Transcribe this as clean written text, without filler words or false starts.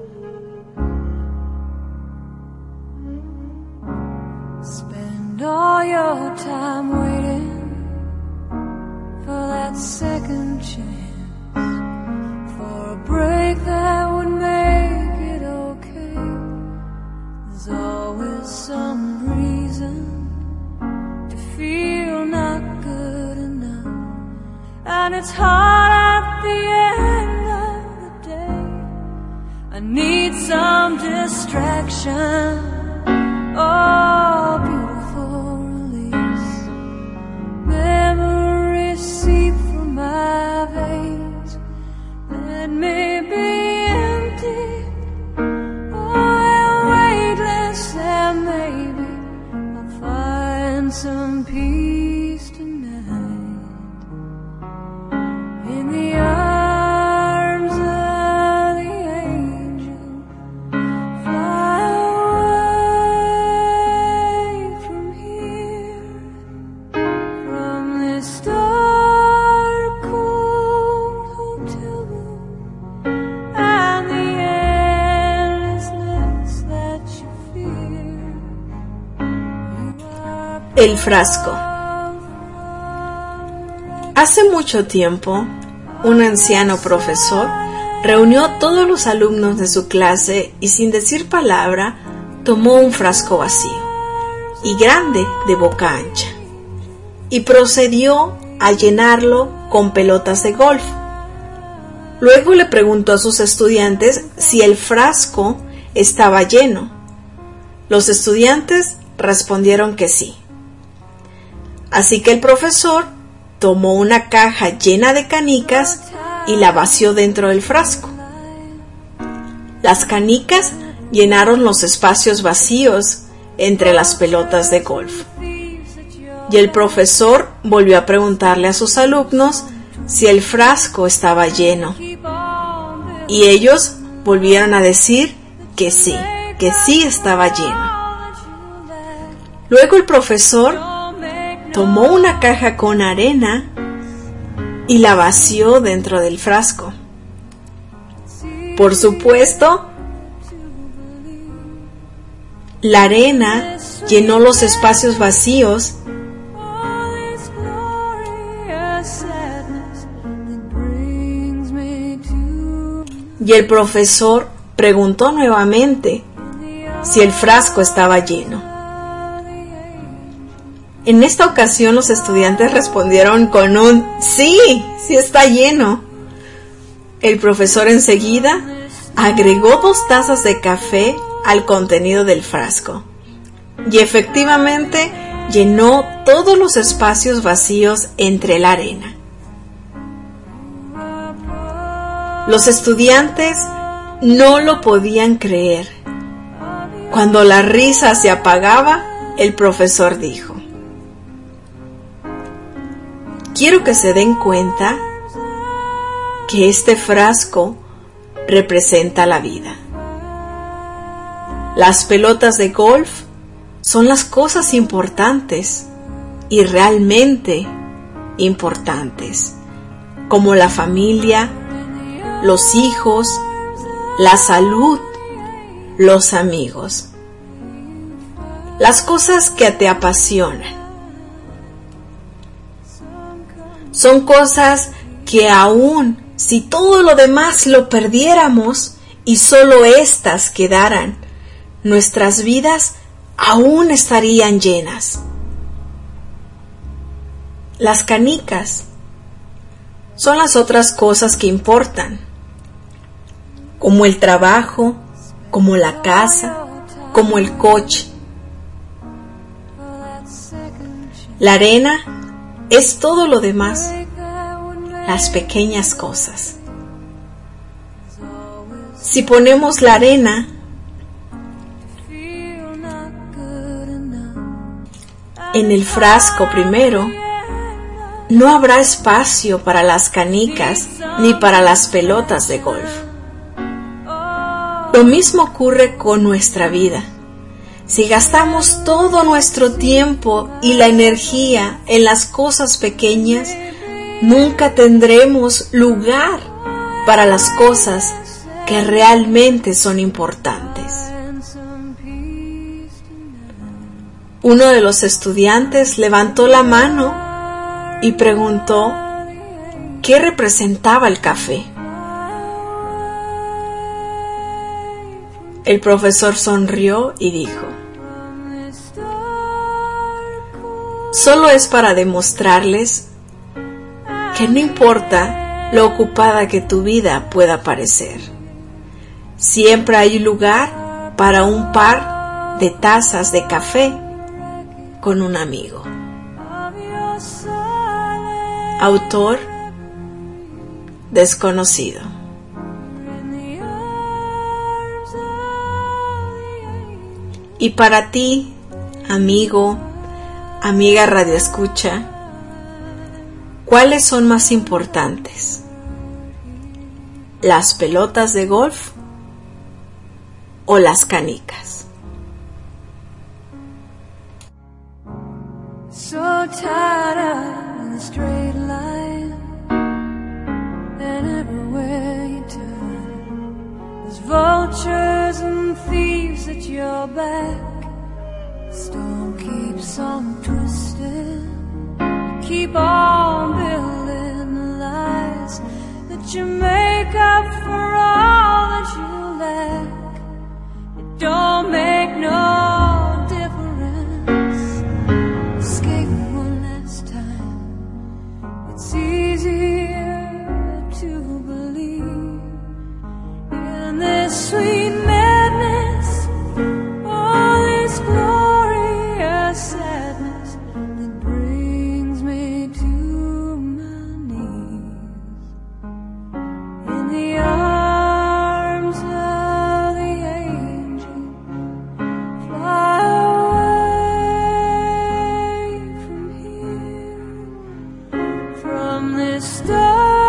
Spend all your time waiting for that second chance, for a break that would make it okay. There's always some reason to feel not good enough, and it's hard at the end of the day. I need some distraction. Oh, beautiful release. Memories seep from my veins. Let me be empty. Oh, weightless, and maybe I'll find some peace tonight in the arms of the angel. Fly away from here, from this dark, cold hotel room, and the endlessness that you fear. El frasco. Hace mucho tiempo, un anciano profesor reunió a todos los alumnos de su clase y sin decir palabra, tomó un frasco vacío y grande de boca ancha y procedió a llenarlo con pelotas de golf. Luego le preguntó a sus estudiantes si el frasco estaba lleno. Los estudiantes respondieron que sí. Así que el profesor tomó una caja llena de canicas y la vació dentro del frasco. Las canicas llenaron los espacios vacíos entre las pelotas de golf. Y el profesor volvió a preguntarle a sus alumnos si el frasco estaba lleno. Y ellos volvieron a decir que sí estaba lleno. Luego el profesor tomó una caja con arena y la vació dentro del frasco. Por supuesto, la arena llenó los espacios vacíos y el profesor preguntó nuevamente si el frasco estaba lleno. En esta ocasión los estudiantes respondieron con un sí está lleno. El profesor enseguida agregó 2 tazas de café al contenido del frasco y efectivamente llenó todos los espacios vacíos entre la arena. Los estudiantes no lo podían creer. Cuando la risa se apagaba, el profesor dijo: quiero que se den cuenta que este frasco representa la vida. Las pelotas de golf son las cosas importantes y realmente importantes, como la familia, los hijos, la salud, los amigos. Las cosas que te apasionan. Son cosas que aún si todo lo demás lo perdiéramos y solo estas quedaran, nuestras vidas aún estarían llenas. Las canicas son las otras cosas que importan, como el trabajo, como la casa, como el coche. La arena es todo lo demás, las pequeñas cosas. Si ponemos la arena en el frasco primero, no habrá espacio para las canicas ni para las pelotas de golf. Lo mismo ocurre con nuestra vida. Si gastamos todo nuestro tiempo y la energía en las cosas pequeñas, nunca tendremos lugar para las cosas que realmente son importantes. Uno de los estudiantes levantó la mano y preguntó qué representaba el café. El profesor sonrió y dijo: solo es para demostrarles que no importa lo ocupada que tu vida pueda parecer, siempre hay lugar para un par de tazas de café con un amigo. Autor desconocido. Y para ti, amigo, amiga radioescucha, ¿cuáles son más importantes? ¿Las pelotas de golf o las canicas? So tired of the straight line, and everywhere you turn, there's vultures and thieves at your back. The storm keeps on twisting, you keep on building the lies that you make up for all that you lack. It don't make no difference. Escape one last time. It's easier to believe in this sweet madness, all this glorious sadness that brings me to my knees in the arms of the angel. Fly away from here, from this dark